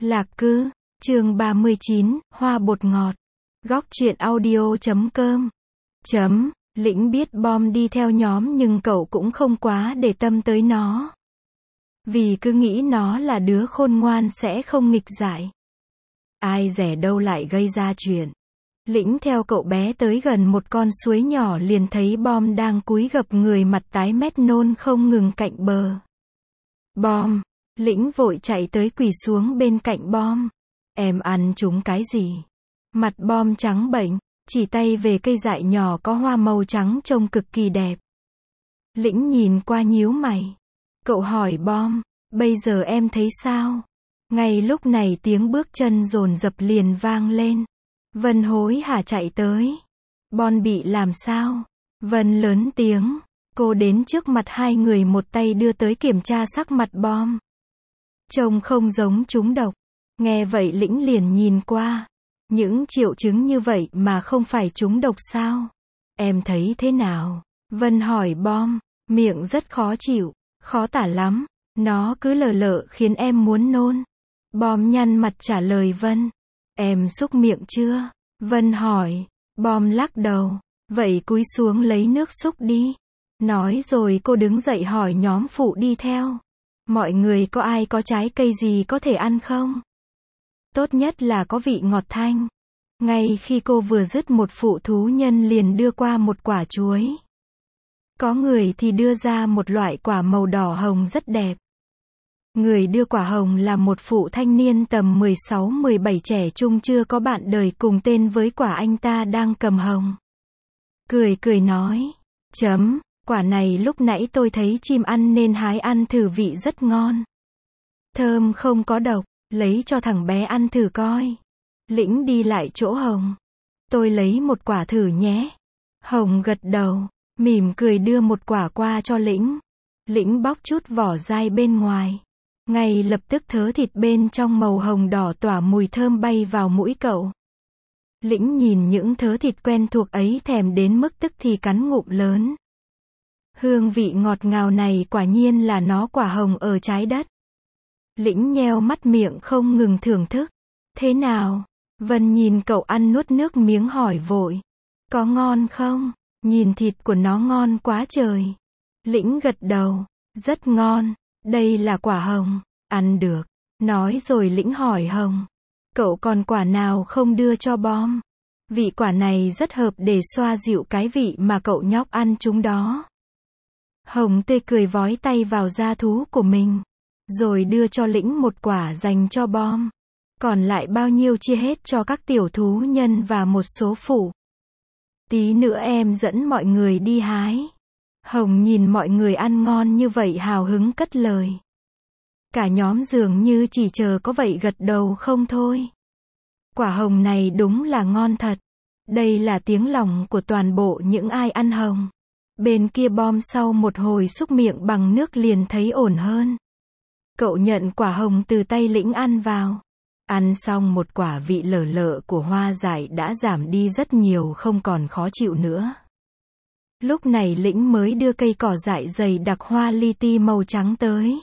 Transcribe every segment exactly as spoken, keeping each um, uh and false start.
Lạc Cư, chương ba mươi chín, hoa bột ngọt. Góc truyện audio chấm com. Chấm, Lĩnh biết Bom đi theo nhóm nhưng cậu cũng không quá để tâm tới nó. Vì cứ nghĩ nó là đứa khôn ngoan sẽ không nghịch dại. Ai dè đâu lại gây ra chuyện. Lĩnh theo cậu bé tới gần một con suối nhỏ liền thấy Bom đang cúi gập người mặt tái mét nôn không ngừng cạnh bờ. Bom, Lĩnh vội chạy tới quỳ xuống bên cạnh Bom. Em ăn trúng cái gì? Mặt Bom trắng bệch, chỉ tay về cây dại nhỏ có hoa màu trắng trông cực kỳ đẹp. Lĩnh nhìn qua nhíu mày. Cậu hỏi Bom, bây giờ em thấy sao? Ngay lúc này tiếng bước chân dồn dập liền vang lên. Vân hối hả chạy tới. Bon bị làm sao? Vân lớn tiếng. Cô đến trước mặt hai người một tay đưa tới kiểm tra sắc mặt Bom. Trông không giống trúng độc. Nghe vậy Lĩnh liền nhìn qua. Những triệu chứng như vậy mà không phải trúng độc sao? Em thấy thế nào? Vân hỏi Bom. Miệng rất khó chịu, khó tả lắm. Nó cứ lờ lợ khiến em muốn nôn. Bom nhăn mặt trả lời Vân. Em xúc miệng chưa? Vân hỏi. Bom lắc đầu. Vậy cúi xuống lấy nước xúc đi. Nói rồi cô đứng dậy hỏi nhóm phụ đi theo. Mọi người có ai có trái cây gì có thể ăn không? Tốt nhất là có vị ngọt thanh. Ngay khi cô vừa dứt một phụ thú nhân liền đưa qua một quả chuối. Có người thì đưa ra một loại quả màu đỏ hồng rất đẹp. Người đưa quả hồng là một phụ thanh niên tầm mười sáu mười bảy trẻ trung chưa có bạn đời cùng tên với quả anh ta đang cầm hồng. Cười cười nói. Chấm, quả này lúc nãy tôi thấy chim ăn nên hái ăn thử vị rất ngon. Thơm không có độc, lấy cho thằng bé ăn thử coi. Lĩnh đi lại chỗ Hồng. Tôi lấy một quả thử nhé. Hồng gật đầu, mỉm cười đưa một quả qua cho Lĩnh. Lĩnh bóc chút vỏ dai bên ngoài. Ngay lập tức thớ thịt bên trong màu hồng đỏ tỏa mùi thơm bay vào mũi cậu. Lĩnh nhìn những thớ thịt quen thuộc ấy thèm đến mức tức thì cắn ngụm lớn. Hương vị ngọt ngào này quả nhiên là nó quả hồng ở trái đất. Lĩnh nheo mắt miệng không ngừng thưởng thức. Thế nào? Vân nhìn cậu ăn nuốt nước miếng hỏi vội. Có ngon không? Nhìn thịt của nó ngon quá trời. Lĩnh gật đầu. Rất ngon. Đây là quả hồng. Ăn được. Nói rồi Lĩnh hỏi Hồng. Cậu còn quả nào không đưa cho Bom? Vị quả này rất hợp để xoa dịu cái vị mà cậu nhóc ăn chúng đó. Hồng tươi cười vói tay vào da thú của mình. Rồi đưa cho Lĩnh một quả dành cho Bom. Còn lại bao nhiêu chia hết cho các tiểu thú nhân và một số phụ. Tí nữa em dẫn mọi người đi hái. Hồng nhìn mọi người ăn ngon như vậy hào hứng cất lời. Cả nhóm dường như chỉ chờ có vậy gật đầu không thôi. Quả hồng này đúng là ngon thật. Đây là tiếng lòng của toàn bộ những ai ăn hồng. Bên kia Bom sau một hồi xúc miệng bằng nước liền thấy ổn hơn. Cậu nhận quả hồng từ tay Lĩnh ăn vào. Ăn xong một quả vị lở lợ của hoa dại đã giảm đi rất nhiều không còn khó chịu nữa. Lúc này Lĩnh mới đưa cây cỏ dại dày đặc hoa li ti màu trắng tới.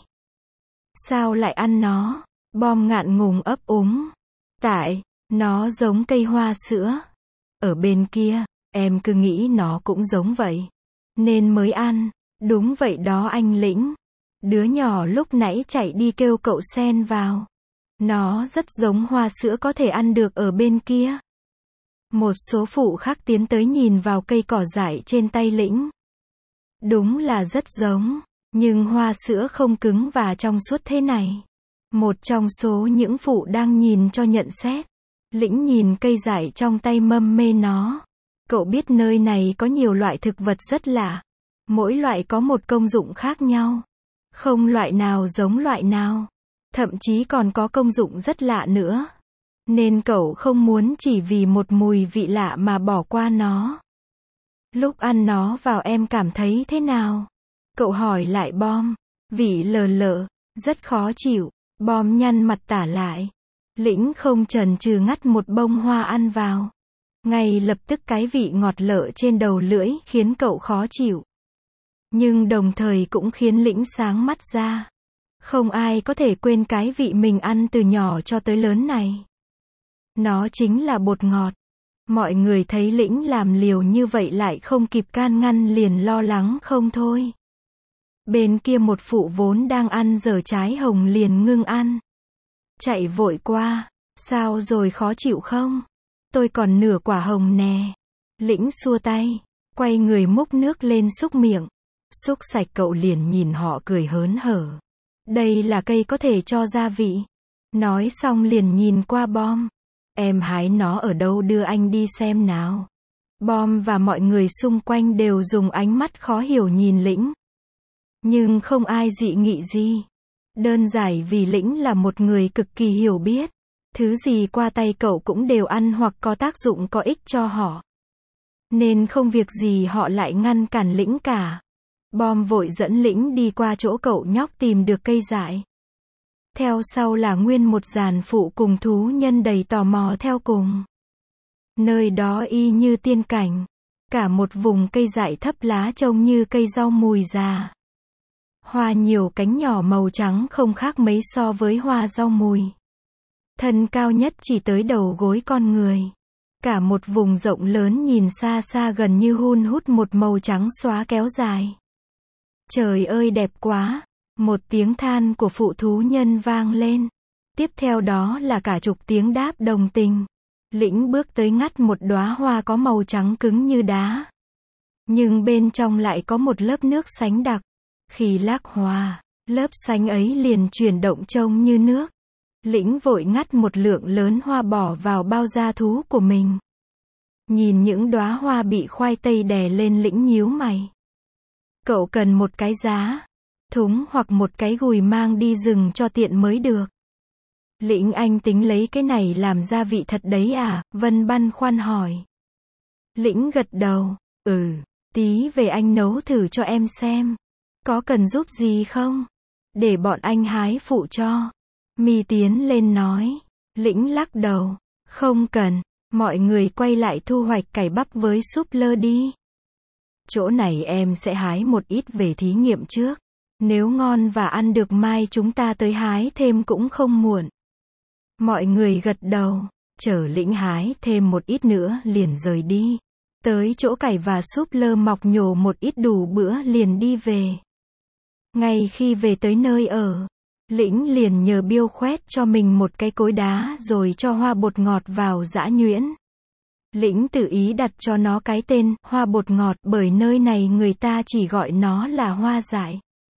Sao lại ăn nó? Bom ngạn ngùng ấp úng. Tại, nó giống cây hoa sữa. Ở bên kia, em cứ nghĩ nó cũng giống vậy. Nên mới ăn. Đúng vậy đó anh Lĩnh. Đứa nhỏ lúc nãy chạy đi kêu cậu xen vào. Nó rất giống hoa sữa có thể ăn được ở bên kia. Một số phụ khác tiến tới nhìn vào cây cỏ dại trên tay Lĩnh. Đúng là rất giống, nhưng hoa sữa không cứng và trong suốt thế này. Một trong số những phụ đang nhìn cho nhận xét. Lĩnh nhìn cây dại trong tay mâm mê nó. Cậu biết nơi này có nhiều loại thực vật rất lạ. Mỗi loại có một công dụng khác nhau. Không loại nào giống loại nào. Thậm chí còn có công dụng rất lạ nữa. Nên cậu không muốn chỉ vì một mùi vị lạ mà bỏ qua nó. Lúc ăn nó vào em cảm thấy thế nào? Cậu hỏi lại Bom. Vị lờ lợ, rất khó chịu. Bom nhăn mặt tả lại. Lĩnh không chần chừ ngắt một bông hoa ăn vào. Ngay lập tức cái vị ngọt lợ trên đầu lưỡi khiến cậu khó chịu. Nhưng đồng thời cũng khiến Lĩnh sáng mắt ra. Không ai có thể quên cái vị mình ăn từ nhỏ cho tới lớn này. Nó chính là bột ngọt. Mọi người thấy Lĩnh làm liều như vậy lại không kịp can ngăn liền lo lắng không thôi. Bên kia một phụ vốn đang ăn dở trái hồng liền ngưng ăn. Chạy vội qua, sao rồi khó chịu không? Tôi còn nửa quả hồng nè. Lĩnh xua tay, quay người múc nước lên xúc miệng. Xúc sạch cậu liền nhìn họ cười hớn hở. Đây là cây có thể cho gia vị. Nói xong liền nhìn qua Bom. Em hái nó ở đâu đưa anh đi xem nào. Bom và mọi người xung quanh đều dùng ánh mắt khó hiểu nhìn Lĩnh. Nhưng không ai dị nghị gì. Đơn giản vì Lĩnh là một người cực kỳ hiểu biết. Thứ gì qua tay cậu cũng đều ăn hoặc có tác dụng có ích cho họ. Nên không việc gì họ lại ngăn cản Lĩnh cả. Bom vội dẫn Lĩnh đi qua chỗ cậu nhóc tìm được cây dại. Theo sau là nguyên một dàn phụ cùng thú nhân đầy tò mò theo cùng. Nơi đó y như tiên cảnh. Cả một vùng cây dại thấp lá trông như cây rau mùi già. Hoa nhiều cánh nhỏ màu trắng không khác mấy so với hoa rau mùi. Thân cao nhất chỉ tới đầu gối con người. Cả một vùng rộng lớn nhìn xa xa gần như hun hút một màu trắng xóa kéo dài. Trời ơi đẹp quá! Một tiếng than của phụ thú nhân vang lên. Tiếp theo đó là cả chục tiếng đáp đồng tình. Lĩnh bước tới ngắt một đóa hoa có màu trắng cứng như đá. Nhưng bên trong lại có một lớp nước sánh đặc. Khi lắc hoa, lớp sánh ấy liền chuyển động trông như nước. Lĩnh vội ngắt một lượng lớn hoa bỏ vào bao da thú của mình. Nhìn những đóa hoa bị khoai tây đè lên Lĩnh nhíu mày. Cậu cần một cái giá, thúng hoặc một cái gùi mang đi rừng cho tiện mới được. Lĩnh anh tính lấy cái này làm gia vị thật đấy à? Vân băn khoăn hỏi. Lĩnh gật đầu, ừ, tí về anh nấu thử cho em xem. Có cần giúp gì không? Để bọn anh hái phụ cho. My tiến lên nói. Lĩnh lắc đầu, không cần, mọi người quay lại thu hoạch cải bắp với súp lơ đi. Chỗ này em sẽ hái một ít về thí nghiệm trước. Nếu ngon và ăn được mai chúng ta tới hái thêm cũng không muộn. Mọi người gật đầu, chờ Lĩnh hái thêm một ít nữa liền rời đi. Tới chỗ cải và súp lơ mọc nhổ một ít đủ bữa liền đi về. Ngay khi về tới nơi ở, Lĩnh liền nhờ Bill khoét cho mình một cái cối đá rồi cho hoa bột ngọt vào giã nhuyễn. Lĩnh tự ý đặt cho nó cái tên, hoa bột ngọt, bởi nơi này người ta chỉ gọi nó là hoa dại.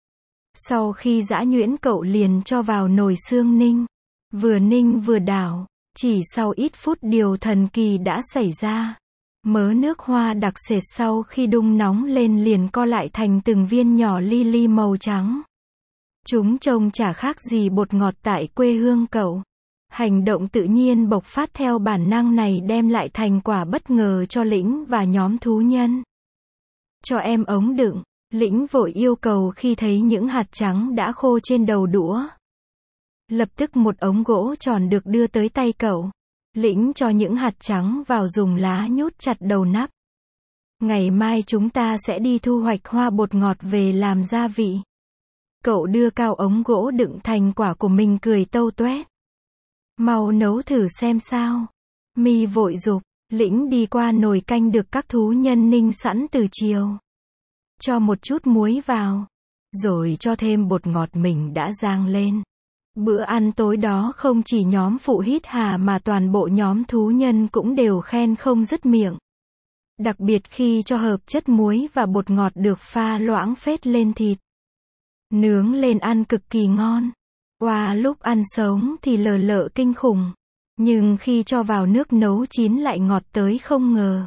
Sau khi giã nhuyễn cậu liền cho vào nồi xương ninh. Vừa ninh vừa đảo, chỉ sau ít phút điều thần kỳ đã xảy ra. Mớ nước hoa đặc sệt sau khi đun nóng lên liền co lại thành từng viên nhỏ li li màu trắng. Chúng trông chả khác gì bột ngọt tại quê hương cậu. Hành động tự nhiên bộc phát theo bản năng này đem lại thành quả bất ngờ cho Lĩnh và nhóm thú nhân. Cho em ống đựng, Lĩnh vội yêu cầu khi thấy những hạt trắng đã khô trên đầu đũa. Lập tức một ống gỗ tròn được đưa tới tay cậu. Lĩnh cho những hạt trắng vào dùng lá nhút chặt đầu nắp. Ngày mai chúng ta sẽ đi thu hoạch hoa bột ngọt về làm gia vị. Cậu đưa cao ống gỗ đựng thành quả của mình cười tâu tuét. Mau nấu thử xem sao. My vội giục. Lĩnh đi qua nồi canh được các thú nhân ninh sẵn từ chiều. Cho một chút muối vào. Rồi cho thêm bột ngọt mình đã rang lên. Bữa ăn tối đó không chỉ nhóm phụ hít hà mà toàn bộ nhóm thú nhân cũng đều khen không dứt miệng. Đặc biệt khi cho hợp chất muối và bột ngọt được pha loãng phết lên thịt. Nướng lên ăn cực kỳ ngon. Qua lúc ăn sống thì lờ lợ kinh khủng. Nhưng khi cho vào nước nấu chín lại ngọt tới không ngờ.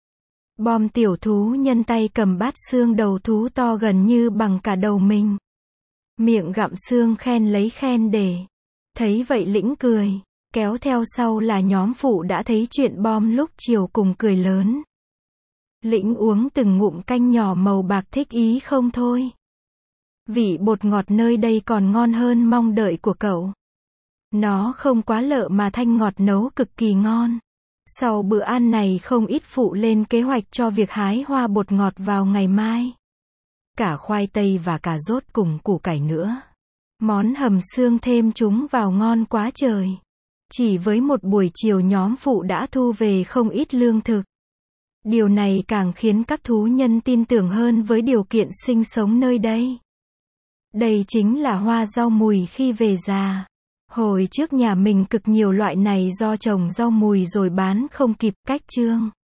Bom tiểu thú nhân tay cầm bát xương đầu thú to gần như bằng cả đầu mình. Miệng gặm xương khen lấy khen để. Thấy vậy Lĩnh cười. Kéo theo sau là nhóm phụ đã thấy chuyện Bom lúc chiều cùng cười lớn. Lĩnh uống từng ngụm canh nhỏ màu bạc thích ý không thôi. Vị bột ngọt nơi đây còn ngon hơn mong đợi của cậu. Nó không quá lợ mà thanh ngọt nấu cực kỳ ngon. Sau bữa ăn này không ít phụ lên kế hoạch cho việc hái hoa bột ngọt vào ngày mai. Cả khoai tây và cà rốt cùng củ cải nữa. Món hầm xương thêm chúng vào ngon quá trời. Chỉ với một buổi chiều nhóm phụ đã thu về không ít lương thực. Điều này càng khiến các thú nhân tin tưởng hơn với điều kiện sinh sống nơi đây. Đây chính là hoa rau mùi khi về già. Hồi trước nhà mình cực nhiều loại này do trồng rau mùi rồi bán không kịp, cách chương.